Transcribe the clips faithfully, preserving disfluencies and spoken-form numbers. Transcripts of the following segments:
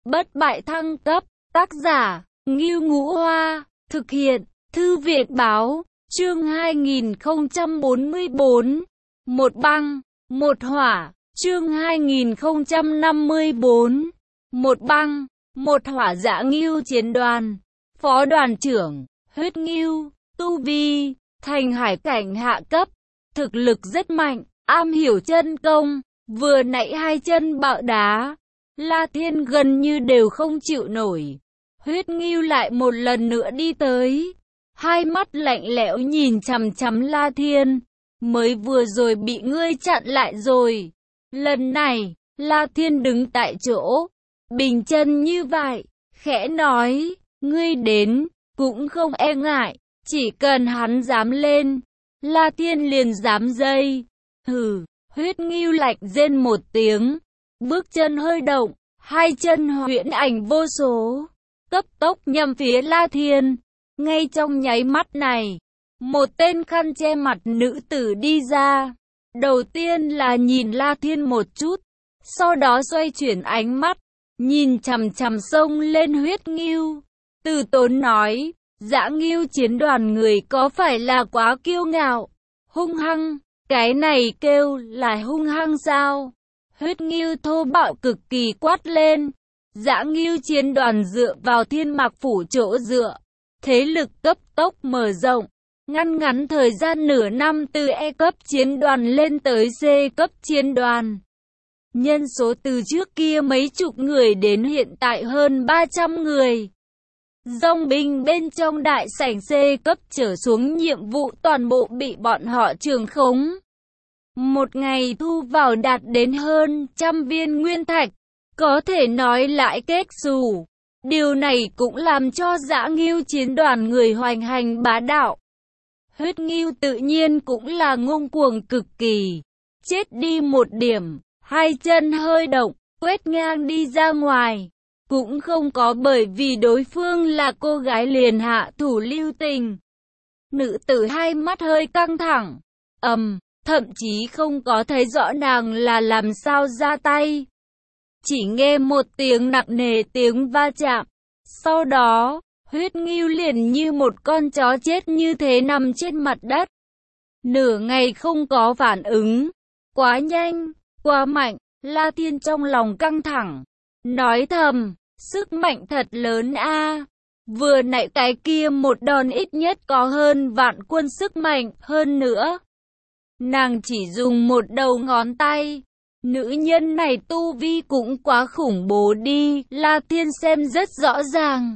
bất bại thăng cấp, tác giả, Ngưu Ngũ Hoa, thực hiện, Thư viện Báo, chương hai nghìn không trăm bốn mươi bốn, một băng, một hỏa, chương hai nghìn không trăm năm mươi bốn, một băng, một hỏa. Dã Ngưu chiến đoàn, phó đoàn trưởng, huyết ngưu, tu vi, thành hải cảnh hạ cấp, thực lực rất mạnh, am hiểu chân công, vừa nãy hai chân bạo đá, La Thiên gần như đều không chịu nổi. Huyết ngưu lại một lần nữa đi tới, hai mắt lạnh lẽo nhìn chằm chằm La Thiên, mới vừa rồi bị ngươi chặn lại rồi. Lần này, La Thiên đứng tại chỗ, bình chân như vậy, khẽ nói, ngươi đến, cũng không e ngại, chỉ cần hắn dám lên, La Thiên liền dám dây. Hừ, huyết ngưu lạnh rên một tiếng, bước chân hơi động, hai chân huyễn ảnh vô số, cấp tốc nhằm phía La Thiên. Ngay trong nháy mắt này, một tên khăn che mặt nữ tử đi ra. Đầu tiên là nhìn La Thiên một chút, sau đó xoay chuyển ánh mắt, nhìn chằm chằm xông lên huyết ngưu. Từ tốn nói, Dã Ngưu chiến đoàn người có phải là quá kiêu ngạo, hung hăng, cái này kêu là hung hăng sao? Huyết ngưu thô bạo cực kỳ quát lên. Dã Ngưu chiến đoàn dựa vào Thiên Mạc Phủ chỗ dựa, thế lực cấp tốc mở rộng, ngăn ngắn thời gian nửa năm từ E cấp chiến đoàn lên tới C cấp chiến đoàn. Nhân số từ trước kia mấy chục người đến hiện tại hơn ba trăm người. Dòng binh bên trong đại sảnh C cấp trở xuống nhiệm vụ toàn bộ bị bọn họ trường khống. Một ngày thu vào đạt đến hơn trăm viên nguyên thạch, có thể nói lãi kết xù. Điều này cũng làm cho Dã Ngưu chiến đoàn người hoành hành bá đạo. Huyết ngưu tự nhiên cũng là ngông cuồng cực kỳ. Chết đi một điểm, hai chân hơi động, quét ngang đi ra ngoài. Cũng không có bởi vì đối phương là cô gái liền hạ thủ lưu tình. Nữ tử hai mắt hơi căng thẳng, ầm, um, thậm chí không có thấy rõ nàng là làm sao ra tay. Chỉ nghe một tiếng nặng nề tiếng va chạm. Sau đó, huyết ngưu liền như một con chó chết như thế nằm trên mặt đất. Nửa ngày không có phản ứng. Quá nhanh, quá mạnh, La Thiên trong lòng căng thẳng. Nói thầm, sức mạnh thật lớn a. À. Vừa nãy cái kia một đòn ít nhất có hơn vạn quân sức mạnh hơn nữa. Nàng chỉ dùng một đầu ngón tay. Nữ nhân này tu vi cũng quá khủng bố đi, La Thiên xem rất rõ ràng.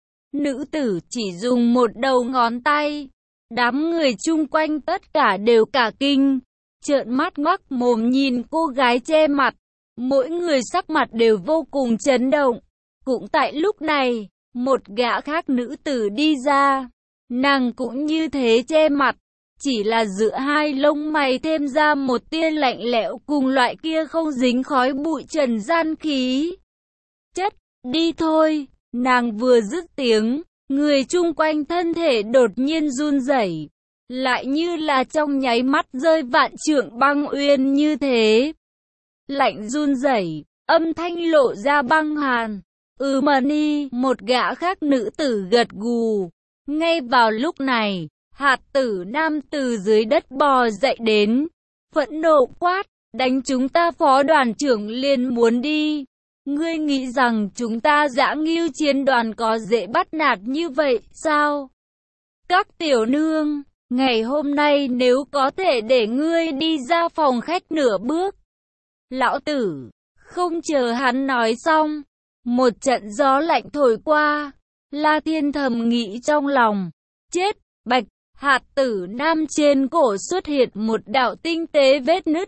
Nữ tử chỉ dùng một đầu ngón tay. Đám người chung quanh tất cả đều cả kinh, trợn mắt ngoác mồm nhìn cô gái che mặt. Mỗi người sắc mặt đều vô cùng chấn động. Cũng tại lúc này, một gã khác nữ tử đi ra. Nàng cũng như thế che mặt. Chỉ là giữa hai lông mày thêm ra một tia lạnh lẽo cùng loại kia không dính khói bụi trần gian khí. Chất, đi thôi, nàng vừa dứt tiếng, người chung quanh thân thể đột nhiên run rẩy, lại như là trong nháy mắt rơi vạn trượng băng uyên như thế. Lạnh run rẩy, âm thanh lộ ra băng hàn. Ừ mà ni, một gã khác nữ tử gật gù. Ngay vào lúc này, hạt tử nam từ dưới đất bò dậy đến, phẫn nộ quát, đánh chúng ta phó đoàn trưởng liền muốn đi. Ngươi nghĩ rằng chúng ta Dã Ngưu chiến đoàn có dễ bắt nạt như vậy sao? Các tiểu nương, ngày hôm nay nếu có thể để ngươi đi ra phòng khách nửa bước. Lão tử, không chờ hắn nói xong, một trận gió lạnh thổi qua, La Thiên thầm nghĩ trong lòng, chết, bạch. Hạt tử nam trên cổ xuất hiện một đạo tinh tế vết nứt.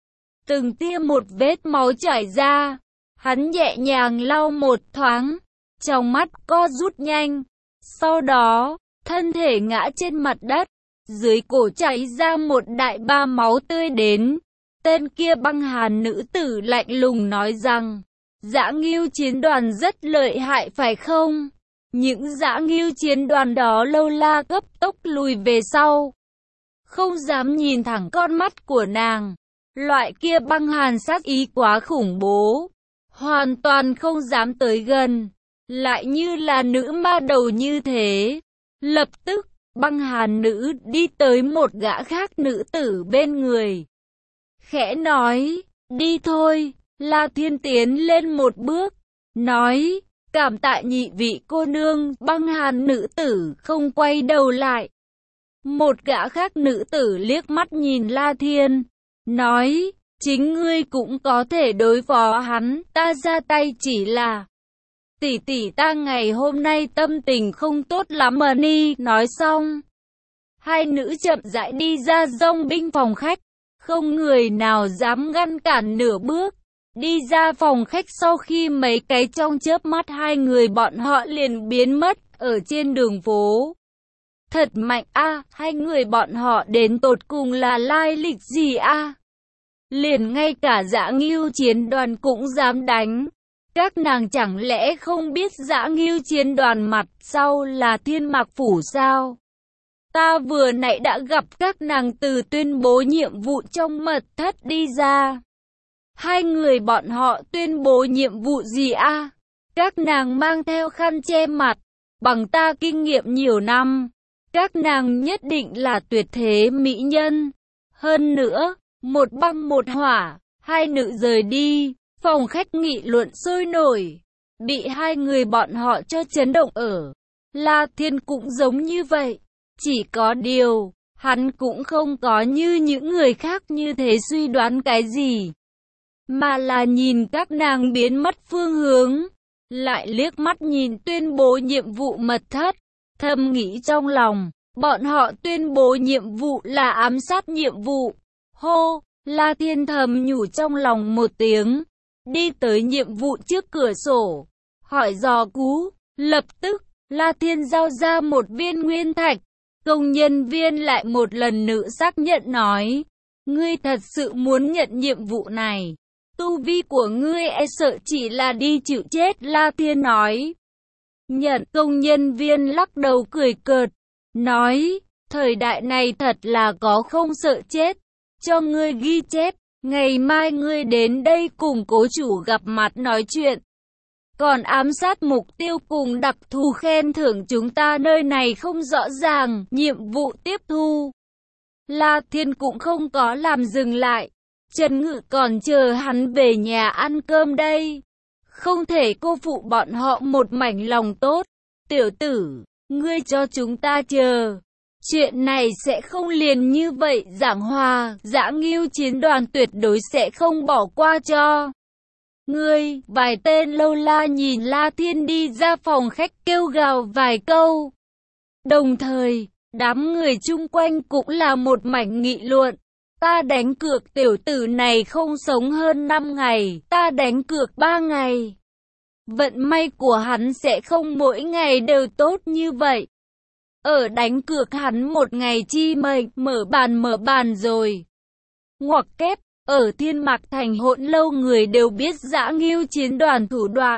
Từng tia một vết máu chảy ra. Hắn nhẹ nhàng lau một thoáng. Trong mắt co rút nhanh. Sau đó, thân thể ngã trên mặt đất. Dưới cổ chảy ra một đại ba máu tươi đến. Tên kia băng hàn nữ tử lạnh lùng nói rằng, Dã Ngưu chiến đoàn rất lợi hại phải không? Những Dã Ngưu chiến đoàn đó lâu la cấp tốc lùi về sau. Không dám nhìn thẳng con mắt của nàng. Loại kia băng hàn sát ý quá khủng bố. hoàn toàn không dám tới gần, lại như là nữ ma đầu như thế. Lập tức, băng hàn nữ đi tới một gã khác nữ tử bên người. Khẽ nói, đi thôi. La Thiên tiến lên một bước, nói, cảm tạ nhị vị cô nương. Băng hàn nữ tử không quay đầu lại. Một gã khác nữ tử liếc mắt nhìn La Thiên, nói, chính ngươi cũng có thể đối phó hắn, ta ra tay chỉ là... Tỷ tỷ ta ngày hôm nay tâm tình không tốt lắm mà ni. Nói xong, hai nữ chậm rãi đi ra dòng binh phòng khách, không người nào dám ngăn cản nửa bước. Đi ra phòng khách sau khi mấy cái trong chớp mắt hai người bọn họ liền biến mất ở trên đường phố. Thật mạnh a, à, hai người bọn họ đến tột cùng là lai lịch gì a? À? Liền ngay cả Dã Ngưu chiến đoàn cũng dám đánh. Các nàng chẳng lẽ không biết Dã Ngưu chiến đoàn mặt sau là Thiên Mạc Phủ sao? Ta vừa nãy đã gặp các nàng từ tuyên bố nhiệm vụ trong mật thất đi ra. Hai người bọn họ tuyên bố nhiệm vụ gì a? À? Các nàng mang theo khăn che mặt, bằng ta kinh nghiệm nhiều năm. Các nàng nhất định là tuyệt thế mỹ nhân. Hơn nữa, một băng một hỏa, hai nữ rời đi, phòng khách nghị luận sôi nổi, bị hai người bọn họ cho chấn động ở. La Thiên cũng giống như vậy, chỉ có điều, hắn cũng không có như những người khác như thế suy đoán cái gì, mà là nhìn các nàng biến mất phương hướng, lại liếc mắt nhìn tuyên bố nhiệm vụ mật thất, thầm nghĩ trong lòng, bọn họ tuyên bố nhiệm vụ là ám sát nhiệm vụ. Hô, La Thiên thầm nhủ trong lòng một tiếng, đi tới nhiệm vụ trước cửa sổ, hỏi dò cú. Lập tức, La Thiên giao ra một viên nguyên thạch. Công nhân viên lại một lần nữa xác nhận nói, ngươi thật sự muốn nhận nhiệm vụ này. Tu vi của ngươi e sợ chỉ là đi chịu chết. La Thiên nói. Nhận. Công nhân viên lắc đầu cười cợt, nói, thời đại này thật là có không sợ chết. Cho ngươi ghi chép, ngày mai ngươi đến đây cùng cố chủ gặp mặt nói chuyện. Còn ám sát mục tiêu cùng đặc thù khen thưởng chúng ta nơi này không rõ ràng, nhiệm vụ tiếp thu. La Thiên cũng không có làm dừng lại. Trần Ngự còn chờ hắn về nhà ăn cơm đây. Không thể cô phụ bọn họ một mảnh lòng tốt. Tiểu tử, ngươi cho chúng ta chờ. Chuyện này sẽ không liền như vậy. Giảng Hòa, Dã Ngưu chiến đoàn tuyệt đối sẽ không bỏ qua cho ngươi. Vài tên lâu la nhìn La Thiên đi ra phòng khách kêu gào vài câu. Đồng thời, đám người chung quanh cũng là một mảnh nghị luận. Ta đánh cược tiểu tử này không sống hơn năm ngày, ta đánh cược ba ngày. Vận may của hắn sẽ không mỗi ngày đều tốt như vậy. Ở đánh cược hắn một ngày chi mệnh, mở bàn mở bàn rồi. Ngoặc kép, ở Thiên Mạc Thành hỗn lâu người đều biết Dã Ngưu chiến đoàn thủ đoạn.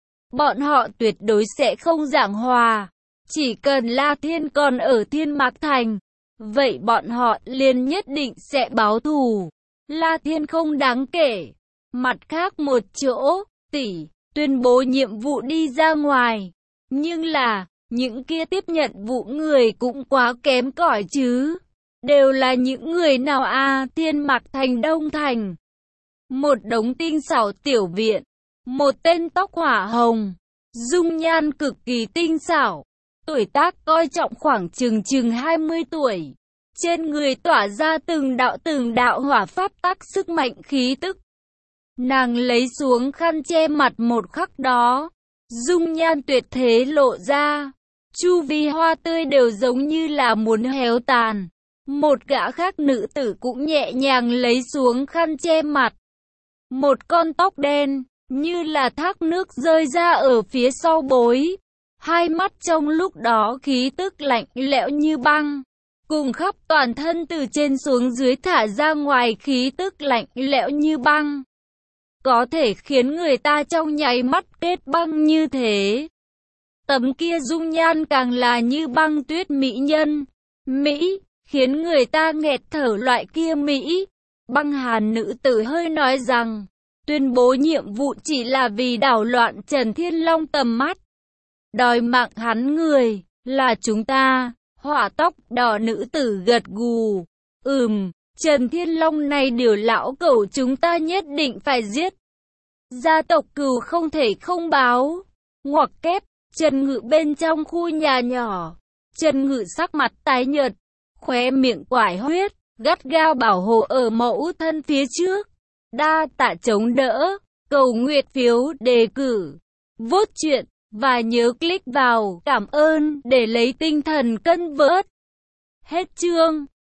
Bọn họ tuyệt đối sẽ không giảng hòa. Chỉ cần La Thiên còn ở Thiên Mạc Thành, vậy bọn họ liền nhất định sẽ báo thù. La Thiên không đáng kể. Mặt khác một chỗ, tỷ tuyên bố nhiệm vụ đi ra ngoài. Nhưng là, những kia tiếp nhận vụ người cũng quá kém cỏi chứ. Đều là những người nào a? À? Thiên Mạc Thành Đông Thành. Một đống tinh xảo tiểu viện. Một tên tóc hỏa hồng. Dung nhan cực kỳ tinh xảo. Tuổi tác coi trọng khoảng chừng chừng hai mươi tuổi. Trên người tỏa ra từng đạo từng đạo hỏa pháp tắc sức mạnh khí tức. Nàng lấy xuống khăn che mặt một khắc đó. Dung nhan tuyệt thế lộ ra. Chu vi hoa tươi đều giống như là muốn héo tàn. Một gã khác nữ tử cũng nhẹ nhàng lấy xuống khăn che mặt. Một con tóc đen, như là thác nước rơi ra ở phía sau bối. Hai mắt trong lúc đó khí tức lạnh lẽo như băng. Cùng khắp toàn thân từ trên xuống dưới thả ra ngoài khí tức lạnh lẽo như băng. Có thể khiến người ta trong nháy mắt kết băng như thế. Tấm kia dung nhan càng là như băng tuyết mỹ nhân. Mỹ, khiến người ta nghẹt thở loại kia Mỹ. Băng hàn nữ tử hơi nói rằng, tuyên bố nhiệm vụ chỉ là vì đảo loạn Trần Thiên Long tầm mắt. Đòi mạng hắn người, là chúng ta. Họa tóc đỏ nữ tử gật gù. Ừm, Trần Thiên Long này điều lão cẩu chúng ta nhất định phải giết. Gia tộc Cừu không thể không báo. Ngoặc kép, Trần Ngự bên trong khu nhà nhỏ. Trần Ngự sắc mặt tái nhợt, khóe miệng quải huyết, gắt gao bảo hộ ở mẫu thân phía trước. Đa tạ chống đỡ, cầu nguyện phiếu đề cử, vote chuyện, và nhớ click vào cảm ơn để lấy tinh thần cân vớt. Hết chương.